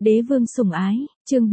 Đế vương sủng ái, chương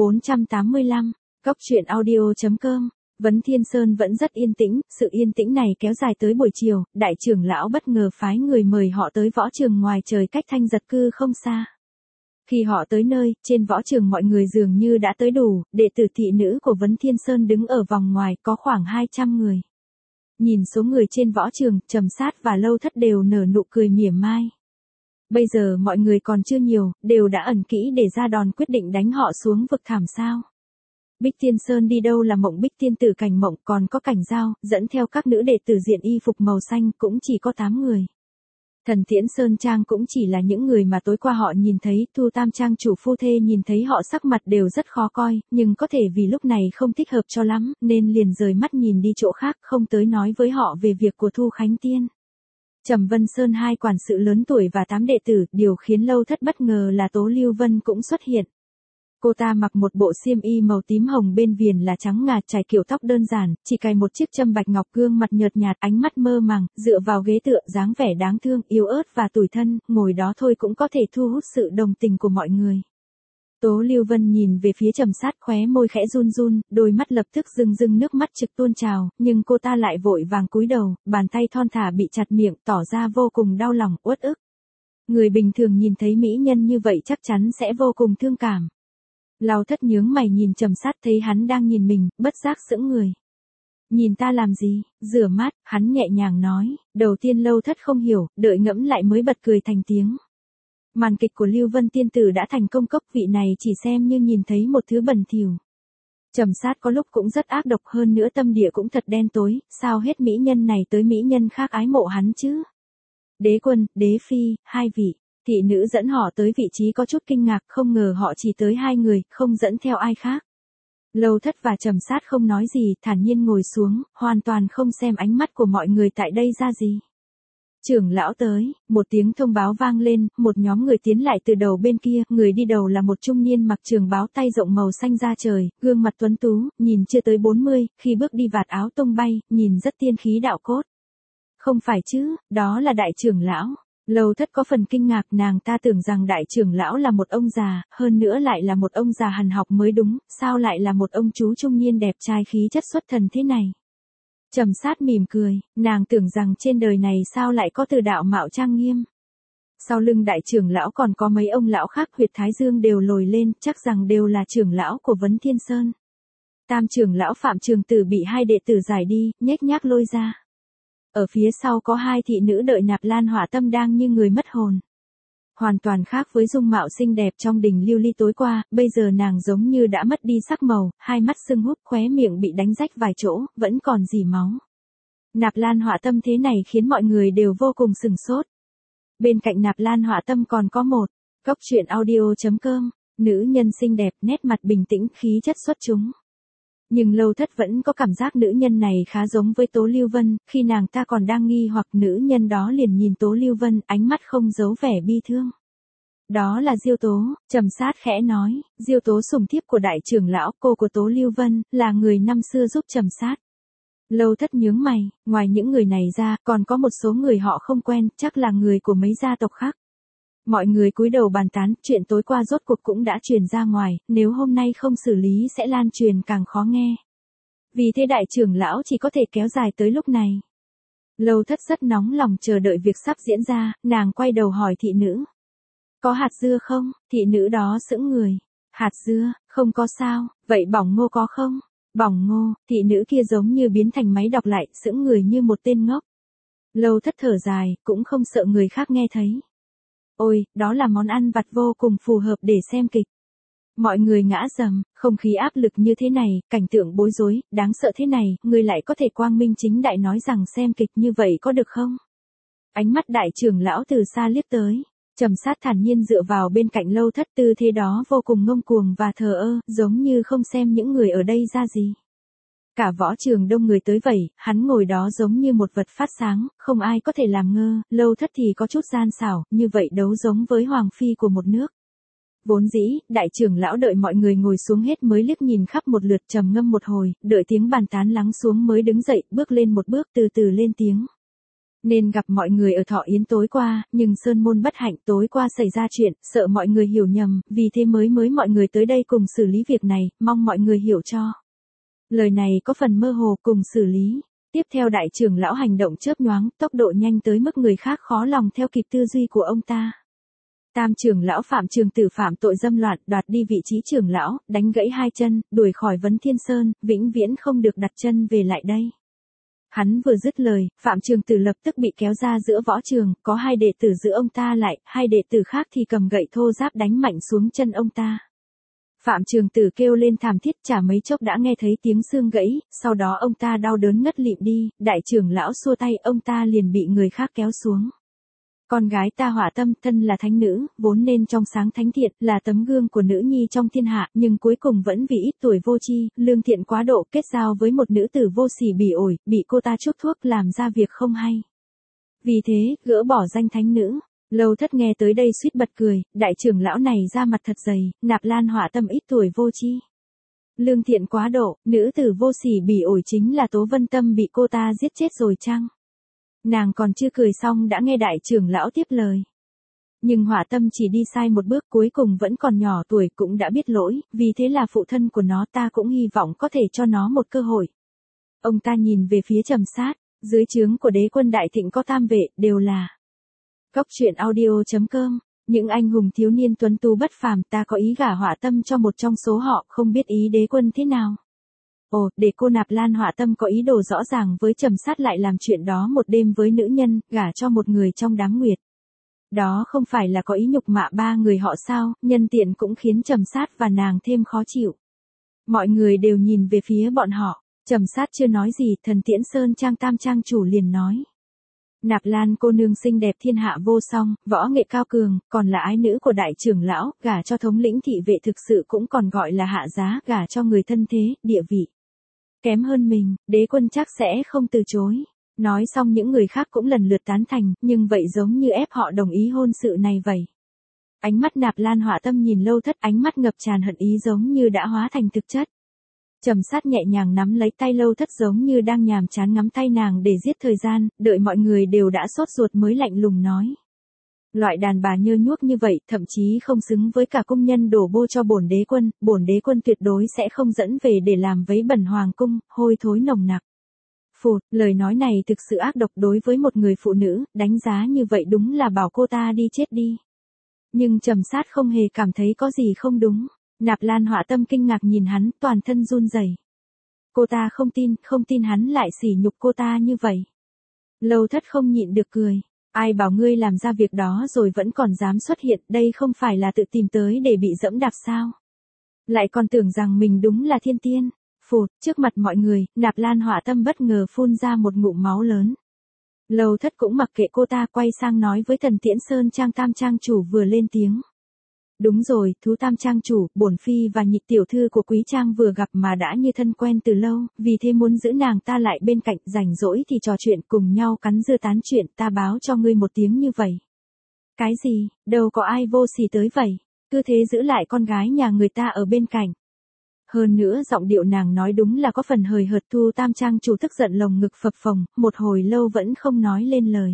485, Cóc truyện audio.com. Vấn Thiên Sơn vẫn rất yên tĩnh, sự yên tĩnh này kéo dài tới buổi chiều, đại trưởng lão bất ngờ phái người mời họ tới võ trường ngoài trời cách Thanh Giật Cư không xa. Khi họ tới nơi, trên võ trường mọi người dường như đã tới đủ, đệ tử thị nữ của Vấn Thiên Sơn đứng ở vòng ngoài có khoảng 200 người. Nhìn số người trên võ trường, Trầm Sát và Lâu Thất đều nở nụ cười mỉa mai. Bây giờ mọi người còn chưa nhiều, đều đã ẩn kỹ để ra đòn quyết định đánh họ xuống vực thảm sao. Bích Thiên Sơn đi đâu là Mộng Bích Tiên Tử Cảnh Mộng, còn có Cảnh Giao, dẫn theo các nữ đệ tử diện y phục màu xanh cũng chỉ có 8 người. Thần Tiễn Sơn Trang cũng chỉ là những người mà tối qua họ nhìn thấy, Thu Tam Trang chủ phu thê nhìn thấy họ sắc mặt đều rất khó coi, nhưng có thể vì lúc này không thích hợp cho lắm, nên liền rời mắt nhìn đi chỗ khác, không tới nói với họ về việc của Thu Khánh Tiên. Trầm Vân Sơn hai quản sự lớn tuổi và 8 đệ tử, điều khiến Lâu Thất bất ngờ là Tố Lưu Vân cũng xuất hiện. Cô ta mặc một bộ xiêm y màu tím hồng bên viền là trắng ngà, trải kiểu tóc đơn giản, chỉ cài một chiếc châm bạch ngọc, gương mặt nhợt nhạt, ánh mắt mơ màng, dựa vào ghế tựa, dáng vẻ đáng thương, yếu ớt và tủi thân, ngồi đó thôi cũng có thể thu hút sự đồng tình của mọi người. Tố Lưu Vân nhìn về phía Trầm Sát, khóe môi khẽ run run, đôi mắt lập tức rưng rưng nước mắt trực tuôn trào, nhưng cô ta lại vội vàng cúi đầu, bàn tay thon thả bị chặt miệng, tỏ ra vô cùng đau lòng, uất ức. Người bình thường nhìn thấy mỹ nhân như vậy chắc chắn sẽ vô cùng thương cảm. Lâu Thất nhướng mày nhìn Trầm Sát, thấy hắn đang nhìn mình, bất giác sững người. Nhìn ta làm gì? Rửa mắt, hắn nhẹ nhàng nói, đầu tiên Lâu Thất không hiểu, đợi ngẫm lại mới bật cười thành tiếng. Màn kịch của Lưu Vân tiên tử đã thành công, cốc vị này chỉ xem như nhìn thấy một thứ bẩn thỉu. Trầm Sát có lúc cũng rất ác độc, hơn nữa tâm địa cũng thật đen tối, sao hết mỹ nhân này tới mỹ nhân khác ái mộ hắn chứ? Đế quân, đế phi, hai vị. Thị nữ dẫn họ tới vị trí có chút kinh ngạc, không ngờ họ chỉ tới 2 người, không dẫn theo ai khác. Lâu Thất và Trầm Sát không nói gì, thản nhiên ngồi xuống, hoàn toàn không xem ánh mắt của mọi người tại đây ra gì. Trưởng lão tới, một tiếng thông báo vang lên, một nhóm người tiến lại từ đầu bên kia, người đi đầu là một trung niên mặc trường bào tay rộng màu xanh da trời, gương mặt tuấn tú, nhìn chưa tới 40, khi bước đi vạt áo tung bay, nhìn rất tiên khí đạo cốt. Không phải chứ, đó là đại trưởng lão. Lâu Thất có phần kinh ngạc, nàng ta tưởng rằng đại trưởng lão là một ông già, hơn nữa lại là một ông già hằn học mới đúng, sao lại là một ông chú trung niên đẹp trai khí chất xuất thần thế này. Trầm Sát mỉm cười, nàng tưởng rằng trên đời này sao lại có từ đạo mạo trang nghiêm. Sau lưng đại trưởng lão còn có mấy ông lão khác, huyệt thái dương đều lồi lên, chắc rằng đều là trưởng lão của Vấn Thiên Sơn. Tam trưởng lão Phạm Trường Tử bị 2 đệ tử giải đi, nhếch nhác lôi ra. Ở phía sau có 2 thị nữ đợi Nạp Lan Hỏa Tâm đang như người mất hồn. Hoàn toàn khác với dung mạo xinh đẹp trong đình lưu ly tối qua, bây giờ nàng giống như đã mất đi sắc màu, hai mắt sưng húp, khóe miệng bị đánh rách vài chỗ, vẫn còn rỉ máu. Nạp Lan Hỏa Tâm thế này khiến mọi người đều vô cùng sửng sốt. Bên cạnh Nạp Lan Hỏa Tâm còn có một Cóc truyện audio.com, nữ nhân xinh đẹp, nét mặt bình tĩnh, khí chất xuất chúng. Nhưng Lâu Thất vẫn có cảm giác nữ nhân này khá giống với Tố Lưu Vân, khi nàng ta còn đang nghi hoặc nữ nhân đó liền nhìn Tố Lưu Vân, ánh mắt không giấu vẻ bi thương. Đó là Diêu Tố, Trầm Sát khẽ nói, Diêu Tố sủng thiếp của đại trưởng lão, cô của Tố Lưu Vân, là người năm xưa giúp Trầm Sát. Lâu Thất nhướng mày, ngoài những người này ra, còn có một số người họ không quen, chắc là người của mấy gia tộc khác. Mọi người cúi đầu bàn tán, chuyện tối qua rốt cuộc cũng đã truyền ra ngoài, nếu hôm nay không xử lý sẽ lan truyền càng khó nghe. Vì thế đại trưởng lão chỉ có thể kéo dài tới lúc này. Lâu Thất rất nóng lòng chờ đợi việc sắp diễn ra, nàng quay đầu hỏi thị nữ. Có hạt dưa không? Thị nữ đó sững người. Hạt dưa, không có sao, vậy bỏng ngô có không? Bỏng ngô, thị nữ kia giống như biến thành máy đọc lại, sững người như một tên ngốc. Lâu Thất thở dài, cũng không sợ người khác nghe thấy. Ôi, đó là món ăn vặt vô cùng phù hợp để xem kịch. Mọi người ngã rầm, không khí áp lực như thế này, cảnh tượng bối rối, đáng sợ thế này, người lại có thể quang minh chính đại nói rằng xem kịch như vậy có được không? Ánh mắt đại trưởng lão từ xa liếc tới. Trầm Sát thản nhiên dựa vào bên cạnh Lâu Thất, tư thế đó vô cùng ngông cuồng và thờ ơ, giống như không xem những người ở đây ra gì. Cả võ trường đông người tới vậy, hắn ngồi đó giống như một vật phát sáng, không ai có thể làm ngơ, Lâu Thất thì có chút gian xảo, như vậy đấu giống với hoàng phi của một nước. Vốn dĩ, đại trưởng lão đợi mọi người ngồi xuống hết mới liếc nhìn khắp một lượt, trầm ngâm một hồi, đợi tiếng bàn tán lắng xuống mới đứng dậy, bước lên một bước, từ từ lên tiếng. Nên gặp mọi người ở thọ yến tối qua, nhưng sơn môn bất hạnh tối qua xảy ra chuyện, sợ mọi người hiểu nhầm, vì thế mới mọi người tới đây cùng xử lý việc này, mong mọi người hiểu cho. Lời này có phần mơ hồ, cùng xử lý. Tiếp theo đại trưởng lão hành động chớp nhoáng, tốc độ nhanh tới mức người khác khó lòng theo kịp tư duy của ông ta. Tam trưởng lão Phạm Trường Tử phạm tội dâm loạn, đoạt đi vị trí trưởng lão, đánh gãy 2 chân, đuổi khỏi Vấn Thiên Sơn, vĩnh viễn không được đặt chân về lại đây. Hắn vừa dứt lời, Phạm Trường Tử lập tức bị kéo ra giữa võ trường, có 2 đệ tử giữ ông ta lại, 2 đệ tử khác thì cầm gậy thô ráp đánh mạnh xuống chân ông ta. Phạm Trường Tử kêu lên thảm thiết, chả mấy chốc đã nghe thấy tiếng xương gãy, sau đó ông ta đau đớn ngất lịm đi, đại trưởng lão xua tay, ông ta liền bị người khác kéo xuống. Con gái ta Hỏa Tâm, thân là thánh nữ, vốn nên trong sáng thánh thiện, là tấm gương của nữ nhi trong thiên hạ, nhưng cuối cùng vẫn vì ít tuổi vô tri, lương thiện quá độ, kết giao với một nữ tử vô sỉ bỉ ổi, bị cô ta chuốc thuốc làm ra việc không hay. Vì thế, gỡ bỏ danh thánh nữ. Lâu Thất nghe tới đây suýt bật cười, đại trưởng lão này ra mặt thật dày, Nạp Lan Hỏa Tâm ít tuổi vô tri. Lương thiện quá độ, nữ tử vô sỉ bỉ ổi chính là Tố Vân Tâm bị cô ta giết chết rồi chăng? Nàng còn chưa cười xong đã nghe đại trưởng lão tiếp lời. Nhưng Hỏa Tâm chỉ đi sai một bước, cuối cùng vẫn còn nhỏ tuổi cũng đã biết lỗi, vì thế là phụ thân của nó, ta cũng hy vọng có thể cho nó một cơ hội. Ông ta nhìn về phía Trầm Sát, dưới trướng của Đế Quân Đại Thịnh có tam vệ, đều là Cốc Truyện Audio.com. Những anh hùng thiếu niên tuấn tú bất phàm, ta có ý gả Hỏa Tâm cho một trong số họ, không biết ý Đế Quân thế nào. Ồ, để cô Nạp Lan Hỏa Tâm có ý đồ rõ ràng với Trầm Sát lại làm chuyện đó một đêm với nữ nhân, gả cho một người trong đám nguyệt. Đó không phải là có ý nhục mạ 3 người họ sao, nhân tiện cũng khiến Trầm Sát và nàng thêm khó chịu. Mọi người đều nhìn về phía bọn họ, Trầm Sát chưa nói gì, Thần Tiễn Sơn Trang Tam Trang chủ liền nói. Nạp Lan cô nương xinh đẹp thiên hạ vô song, võ nghệ cao cường, còn là ái nữ của đại trưởng lão, gả cho thống lĩnh thị vệ thực sự cũng còn gọi là hạ giá, gả cho người thân thế, địa vị kém hơn mình, Đế Quân chắc sẽ không từ chối. Nói xong những người khác cũng lần lượt tán thành, nhưng vậy giống như ép họ đồng ý hôn sự này vậy. Ánh mắt Nạp Lan Hỏa Tâm nhìn Lâu Thất, ánh mắt ngập tràn hận ý giống như đã hóa thành thực chất. Trầm Sát nhẹ nhàng nắm lấy tay Lâu Thất giống như đang nhàm chán ngắm tay nàng để giết thời gian, đợi mọi người đều đã sốt ruột mới lạnh lùng nói. Loại đàn bà nhơ nhuốc như vậy, thậm chí không xứng với cả cung nhân đổ bô cho bổn đế quân tuyệt đối sẽ không dẫn về để làm vấy bẩn hoàng cung, hôi thối nồng nặc. Phụt, lời nói này thực sự ác độc đối với một người phụ nữ, đánh giá như vậy đúng là bảo cô ta đi chết đi. Nhưng Trầm Sát không hề cảm thấy có gì không đúng. Nạp Lan Hỏa Tâm kinh ngạc nhìn hắn, toàn thân run rẩy. Cô ta không tin hắn lại sỉ nhục cô ta như vậy. Lâu Thất không nhịn được cười. Ai bảo ngươi làm ra việc đó rồi vẫn còn dám xuất hiện, đây không phải là tự tìm tới để bị dẫm đạp sao? Lại còn tưởng rằng mình đúng là thiên tiên. Phụt, trước mặt mọi người, Nạp Lan Hỏa Tâm bất ngờ phun ra một ngụm máu lớn. Lâu Thất cũng mặc kệ cô ta, quay sang nói với Thần Tiễn Sơn Trang Tam Trang chủ vừa lên tiếng. Đúng rồi, thú Tam Trang chủ, bổn phi và Nhị tiểu thư của Quý Trang vừa gặp mà đã như thân quen từ lâu, vì thế muốn giữ nàng ta lại bên cạnh, rảnh rỗi thì trò chuyện cùng nhau cắn dưa tán chuyện, ta báo cho ngươi một tiếng như vậy. Cái gì, đâu có ai vô sỉ tới vậy, cứ thế giữ lại con gái nhà người ta ở bên cạnh. Hơn nữa giọng điệu nàng nói đúng là có phần hời hợt. Thu Tam Trang chủ tức giận lồng ngực phập phồng, một hồi lâu vẫn không nói lên lời.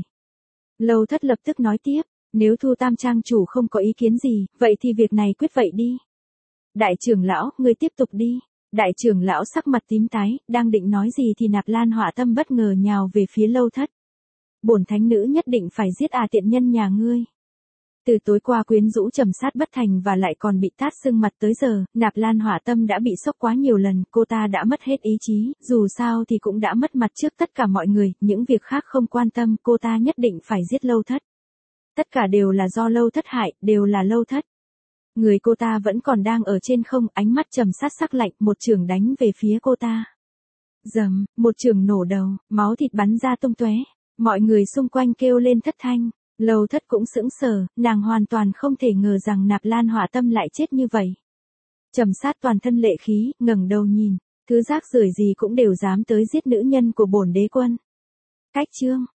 Lâu Thất lập tức nói tiếp. Nếu Thu Tam Trang chủ không có ý kiến gì, vậy thì việc này quyết vậy đi. Đại trưởng lão, ngươi tiếp tục đi. Đại trưởng lão sắc mặt tím tái, đang định nói gì thì Nạp Lan Hỏa Tâm bất ngờ nhào về phía Lâu Thất. Bổn thánh nữ nhất định phải giết tiện nhân nhà ngươi. Từ tối qua quyến rũ Trầm Sát bất thành và lại còn bị tát sưng mặt tới giờ, Nạp Lan Hỏa Tâm đã bị sốc quá nhiều lần, cô ta đã mất hết ý chí, dù sao thì cũng đã mất mặt trước tất cả mọi người, những việc khác không quan tâm, cô ta nhất định phải giết Lâu Thất. Tất cả đều là do Lâu Thất hại, đều là Lâu Thất. Người cô ta vẫn còn đang ở trên không, ánh mắt Trầm Sát sắc lạnh, một chưởng đánh về phía cô ta. Dầm, một chưởng nổ đầu, máu thịt bắn ra tung tóe. Mọi người xung quanh kêu lên thất thanh. Lâu Thất cũng sững sờ, nàng hoàn toàn không thể ngờ rằng Nạp Lan Hỏa Tâm lại chết như vậy. Trầm Sát toàn thân lệ khí, ngẩng đầu nhìn, thứ rác rưởi gì cũng đều dám tới giết nữ nhân của bổn đế quân. Cách chương